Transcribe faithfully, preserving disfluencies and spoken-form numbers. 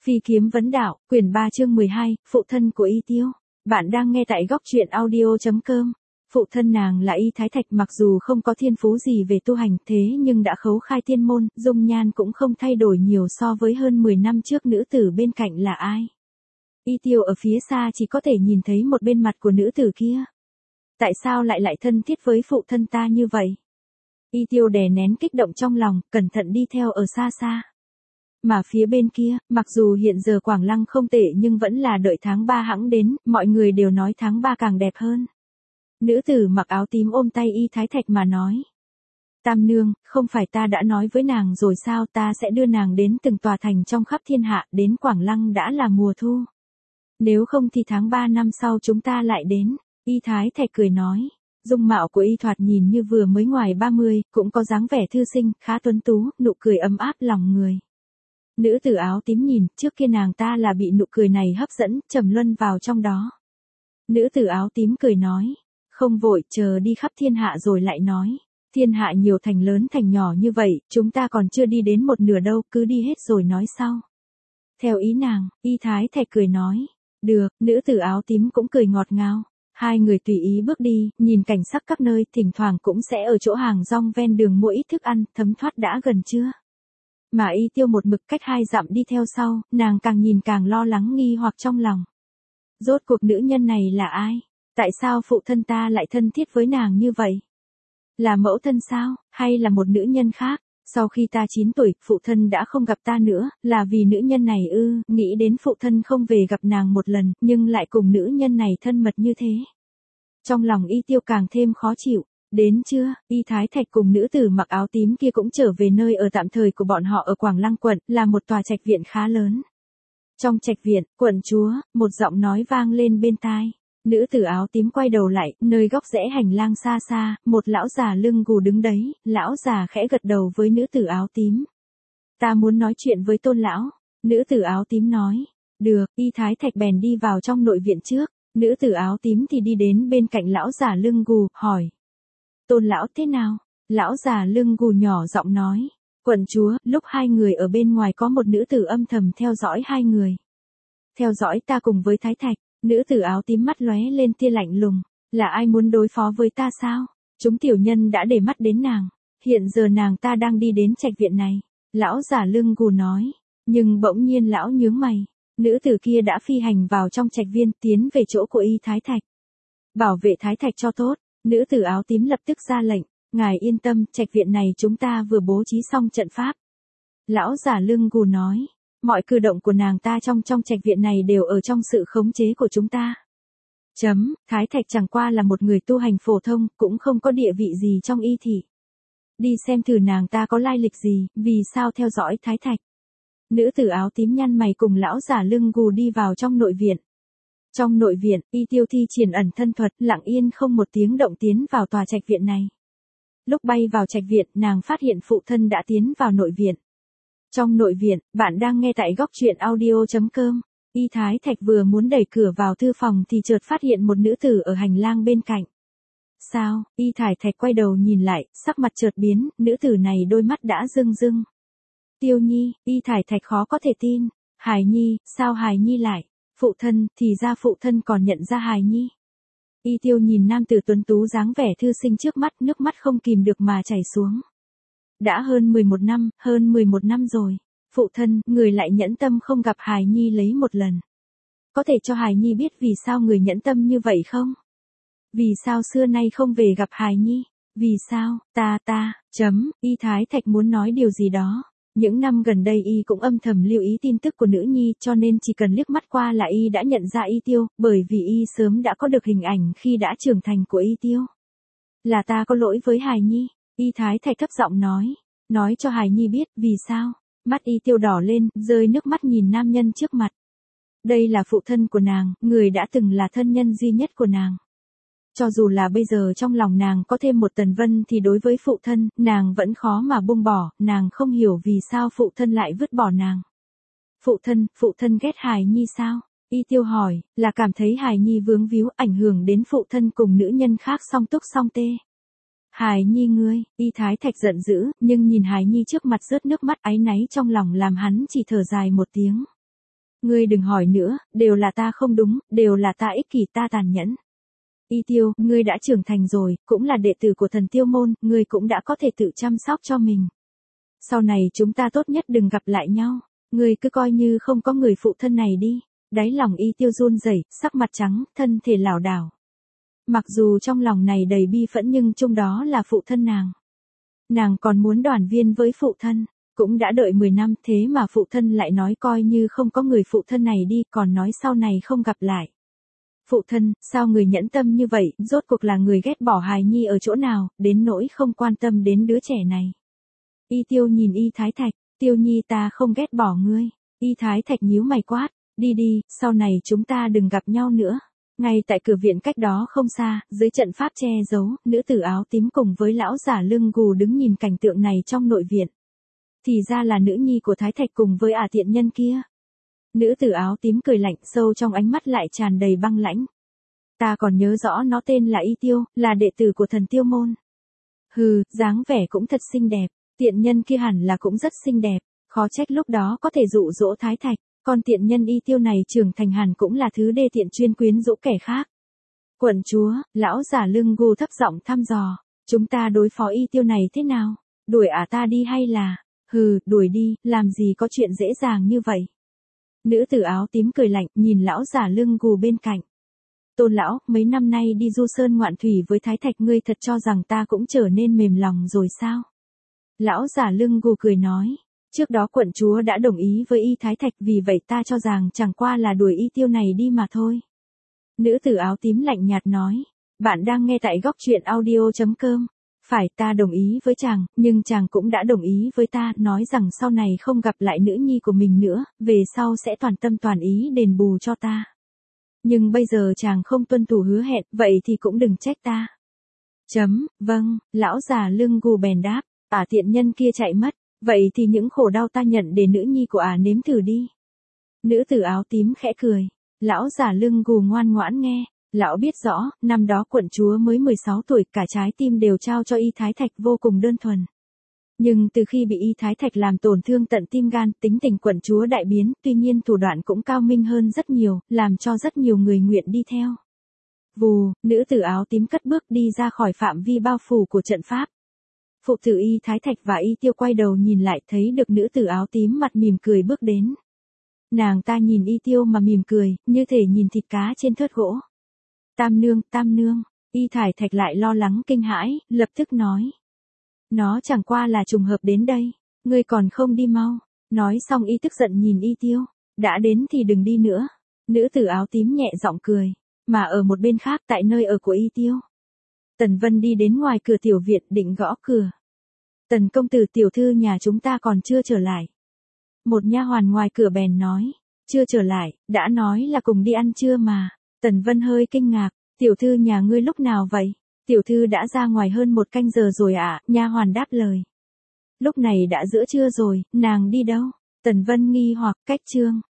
Phi kiếm vấn đạo, quyển ba chương mười hai, phụ thân của Y Tiêu. Bạn đang nghe tại góc truyện audio chấm com. Phụ thân nàng là Y Thái Thạch, mặc dù không có thiên phú gì về tu hành thế nhưng đã khấu khai tiên môn, dung nhan cũng không thay đổi nhiều so với hơn mười năm trước. Nữ tử bên cạnh là ai? Y Tiêu ở phía xa chỉ có thể nhìn thấy một bên mặt của nữ tử kia. Tại sao lại lại thân thiết với phụ thân ta như vậy? Y Tiêu đè nén kích động trong lòng, cẩn thận đi theo ở xa xa. Mà phía bên kia, mặc dù hiện giờ Quảng Lăng không tệ nhưng vẫn là đợi tháng ba hẵng đến, mọi người đều nói tháng ba càng đẹp hơn. Nữ tử mặc áo tím ôm tay Y Thái Thạch mà nói. Tam nương, không phải ta đã nói với nàng rồi sao, ta sẽ đưa nàng đến từng tòa thành trong khắp thiên hạ, đến Quảng Lăng đã là mùa thu. Nếu không thì tháng ba năm sau chúng ta lại đến, Y Thái Thạch cười nói. Dung mạo của Y thoạt nhìn như vừa mới ngoài ba mươi, cũng có dáng vẻ thư sinh, khá tuấn tú, nụ cười ấm áp lòng người. Nữ tử áo tím nhìn, trước kia nàng ta là bị nụ cười này hấp dẫn, trầm luân vào trong đó. Nữ tử áo tím cười nói, không vội, chờ đi khắp thiên hạ rồi lại nói. Thiên hạ nhiều thành lớn thành nhỏ như vậy, chúng ta còn chưa đi đến một nửa đâu, cứ đi hết rồi nói sau. Theo ý nàng, Y Thái Thạch cười nói, được, nữ tử áo tím cũng cười ngọt ngào. Hai người tùy ý bước đi, nhìn cảnh sắc các nơi, thỉnh thoảng cũng sẽ ở chỗ hàng rong ven đường mua ít thức ăn, thấm thoát đã gần trưa. Mà Y Tiêu một mực cách hai dặm đi theo sau, nàng càng nhìn càng lo lắng nghi hoặc trong lòng. Rốt cuộc nữ nhân này là ai? Tại sao phụ thân ta lại thân thiết với nàng như vậy? Là mẫu thân sao, hay là một nữ nhân khác? Sau khi ta chín tuổi, phụ thân đã không gặp ta nữa, là vì nữ nhân này ư? Nghĩ đến phụ thân không về gặp nàng một lần, nhưng lại cùng nữ nhân này thân mật như thế. Trong lòng Y Tiêu càng thêm khó chịu. Đến trưa, Y Thái Thạch cùng nữ tử mặc áo tím kia cũng trở về nơi ở tạm thời của bọn họ ở Quảng Lăng quận, là một tòa trạch viện khá lớn. Trong trạch viện, quận chúa, một giọng nói vang lên bên tai. Nữ tử áo tím quay đầu lại, nơi góc rẽ hành lang xa xa, một lão già lưng gù đứng đấy, lão già khẽ gật đầu với nữ tử áo tím. Ta muốn nói chuyện với tôn lão, nữ tử áo tím nói. Được, Y Thái Thạch bèn đi vào trong nội viện trước, nữ tử áo tím thì đi đến bên cạnh lão già lưng gù, hỏi. Tôn lão thế nào? Lão già lưng gù nhỏ giọng nói. Quận chúa, lúc hai người ở bên ngoài có một nữ tử âm thầm theo dõi hai người. Theo dõi ta cùng với Thái Thạch, nữ tử áo tím mắt lóe lên tia lạnh lùng. Là ai muốn đối phó với ta sao? Chúng tiểu nhân đã để mắt đến nàng. Hiện giờ nàng ta đang đi đến trạch viện này. Lão già lưng gù nói. Nhưng bỗng nhiên lão nhướng mày. Nữ tử kia đã phi hành vào trong trạch viên, tiến về chỗ của Y Thái Thạch. Bảo vệ Thái Thạch cho tốt. Nữ tử áo tím lập tức ra lệnh, ngài yên tâm, trạch viện này chúng ta vừa bố trí xong trận pháp. Lão già lưng gù nói, mọi cử động của nàng ta trong trong trạch viện này đều ở trong sự khống chế của chúng ta. Chấm, Thái Thạch chẳng qua là một người tu hành phổ thông, cũng không có địa vị gì trong Y thị. Đi xem thử nàng ta có lai lịch gì, vì sao theo dõi Thái Thạch. Nữ tử áo tím nhăn mày cùng lão già lưng gù đi vào trong nội viện. Trong nội viện, Y Tiêu thi triển ẩn thân thuật, lặng yên không một tiếng động tiến vào tòa trạch viện này. Lúc bay vào trạch viện, nàng phát hiện phụ thân đã tiến vào nội viện. Trong nội viện, bạn đang nghe tại góc truyện audio chấm com. Y Thái Thạch vừa muốn đẩy cửa vào thư phòng thì chợt phát hiện một nữ tử ở hành lang bên cạnh. Sao? Y Thái Thạch quay đầu nhìn lại, sắc mặt chợt biến, nữ tử này đôi mắt đã rưng rưng. Tiêu Nhi, Y Thái Thạch khó có thể tin. Hài Nhi, sao Hài Nhi lại? Phụ thân, thì ra phụ thân còn nhận ra Hài Nhi. Y Tiêu nhìn nam tử tuấn tú dáng vẻ thư sinh trước mắt, nước mắt không kìm được mà chảy xuống. Đã hơn mười một năm, hơn mười một năm rồi. Phụ thân, người lại nhẫn tâm không gặp Hài Nhi lấy một lần. Có thể cho Hài Nhi biết vì sao người nhẫn tâm như vậy không? Vì sao xưa nay không về gặp Hài Nhi? Vì sao, ta ta, chấm, Y Thái Thạch muốn nói điều gì đó. Những năm gần đây Y cũng âm thầm lưu ý tin tức của nữ nhi, cho nên chỉ cần liếc mắt qua là Y đã nhận ra Y Tiêu, bởi vì Y sớm đã có được hình ảnh khi đã trưởng thành của Y Tiêu. Là ta có lỗi với Hài Nhi, Y Thái Thạch thấp giọng nói, nói cho Hài Nhi biết, vì sao? Mắt Y Tiêu đỏ lên, rơi nước mắt nhìn nam nhân trước mặt. Đây là phụ thân của nàng, người đã từng là thân nhân duy nhất của nàng. Cho dù là bây giờ trong lòng nàng có thêm một Tần Vân thì đối với phụ thân, nàng vẫn khó mà buông bỏ, nàng không hiểu vì sao phụ thân lại vứt bỏ nàng. Phụ thân, phụ thân ghét Hài Nhi sao? Y Tiêu hỏi, là cảm thấy Hài Nhi vướng víu ảnh hưởng đến phụ thân cùng nữ nhân khác song túc song tê. Hài Nhi ngươi, Y Thái Thạch giận dữ, nhưng nhìn Hài Nhi trước mặt rớt nước mắt áy náy trong lòng làm hắn chỉ thở dài một tiếng. Ngươi đừng hỏi nữa, đều là ta không đúng, đều là ta ích kỷ ta tàn nhẫn. Y Tiêu, ngươi đã trưởng thành rồi, cũng là đệ tử của thần Tiêu môn, ngươi cũng đã có thể tự chăm sóc cho mình. Sau này chúng ta tốt nhất đừng gặp lại nhau, ngươi cứ coi như không có người phụ thân này đi. Đáy lòng Y Tiêu run rẩy, sắc mặt trắng, thân thể lảo đảo. Mặc dù trong lòng này đầy bi phẫn nhưng chung đó là phụ thân nàng. Nàng còn muốn đoàn viên với phụ thân, cũng đã đợi mười năm thế mà phụ thân lại nói coi như không có người phụ thân này đi, còn nói sau này không gặp lại. Phụ thân, sao người nhẫn tâm như vậy, rốt cuộc là người ghét bỏ hài nhi ở chỗ nào, đến nỗi không quan tâm đến đứa trẻ này. Y Tiêu nhìn Y Thái Thạch, Tiêu nhi ta không ghét bỏ ngươi. Y Thái Thạch nhíu mày quát, đi đi, sau này chúng ta đừng gặp nhau nữa. Ngay tại cửa viện cách đó không xa, dưới trận pháp che giấu, nữ tử áo tím cùng với lão giả lưng gù đứng nhìn cảnh tượng này trong nội viện. Thì ra là nữ nhi của Thái Thạch cùng với ả tiện nhân kia. Nữ tử áo tím cười lạnh, sâu trong ánh mắt lại tràn đầy băng lãnh. Ta còn nhớ rõ nó tên là Y Tiêu, là đệ tử của thần Tiêu môn. Hừ, dáng vẻ cũng thật xinh đẹp, tiện nhân kia hẳn là cũng rất xinh đẹp, khó trách lúc đó có thể dụ dỗ Thái Thạch. Con tiện nhân Y Tiêu này trưởng thành hẳn cũng là thứ đê tiện chuyên quyến rũ kẻ khác. Quận chúa, lão giả lưng gù thấp giọng thăm dò, chúng ta đối phó Y Tiêu này thế nào? Đuổi ả ta đi hay là? Hừ, đuổi đi, làm gì có chuyện dễ dàng như vậy? Nữ tử áo tím cười lạnh, nhìn lão giả lưng gù bên cạnh. Tôn lão, mấy năm nay đi du sơn ngoạn thủy với Thái Thạch ngươi thật cho rằng ta cũng trở nên mềm lòng rồi sao? Lão giả lưng gù cười nói. Trước đó quận chúa đã đồng ý với Y Thái Thạch vì vậy ta cho rằng chẳng qua là đuổi Y Tiêu này đi mà thôi. Nữ tử áo tím lạnh nhạt nói. Bạn đang nghe tại góc truyện audio chấm com. Phải ta đồng ý với chàng, nhưng chàng cũng đã đồng ý với ta, nói rằng sau này không gặp lại nữ nhi của mình nữa, về sau sẽ toàn tâm toàn ý đền bù cho ta. Nhưng bây giờ chàng không tuân thủ hứa hẹn, vậy thì cũng đừng trách ta. Chấm, vâng, lão già lưng gù bèn đáp, ả tiện nhân kia chạy mất. Vậy thì những khổ đau ta nhận để nữ nhi của ả nếm thử đi. Nữ tử áo tím khẽ cười. Lão giả lưng gù ngoan ngoãn nghe. Lão biết rõ, năm đó quận chúa mới mười sáu tuổi, cả trái tim đều trao cho Y Thái Thạch vô cùng đơn thuần. Nhưng từ khi bị Y Thái Thạch làm tổn thương tận tim gan, tính tình quận chúa đại biến, tuy nhiên thủ đoạn cũng cao minh hơn rất nhiều, làm cho rất nhiều người nguyện đi theo. Vù, nữ tử áo tím cất bước đi ra khỏi phạm vi bao phủ của trận pháp. Phụ tử Y Thái Thạch và Y Tiêu quay đầu nhìn lại thấy được nữ tử áo tím mặt mỉm cười bước đến. Nàng ta nhìn Y Tiêu mà mỉm cười, như thể nhìn thịt cá trên thớt gỗ. Tam nương, tam nương, Y Thái Thạch lại lo lắng kinh hãi, lập tức nói. Nó chẳng qua là trùng hợp đến đây, ngươi còn không đi mau. Nói xong Y tức giận nhìn Y Tiêu, đã đến thì đừng đi nữa. Nữ tử áo tím nhẹ giọng cười, mà ở một bên khác tại nơi ở của Y Tiêu. Tần Vân đi đến ngoài cửa tiểu viện định gõ cửa. Tần công tử tiểu thư nhà chúng ta còn chưa trở lại. Một nha hoàn ngoài cửa bèn nói, chưa trở lại, đã nói là cùng đi ăn trưa mà. Tần Vân hơi kinh ngạc, tiểu thư nhà ngươi lúc nào vậy? Tiểu thư đã ra ngoài hơn một canh giờ rồi ạ, à, nha hoàn đáp lời. Lúc này đã giữa trưa rồi, nàng đi đâu? Tần Vân nghi hoặc, cách trương.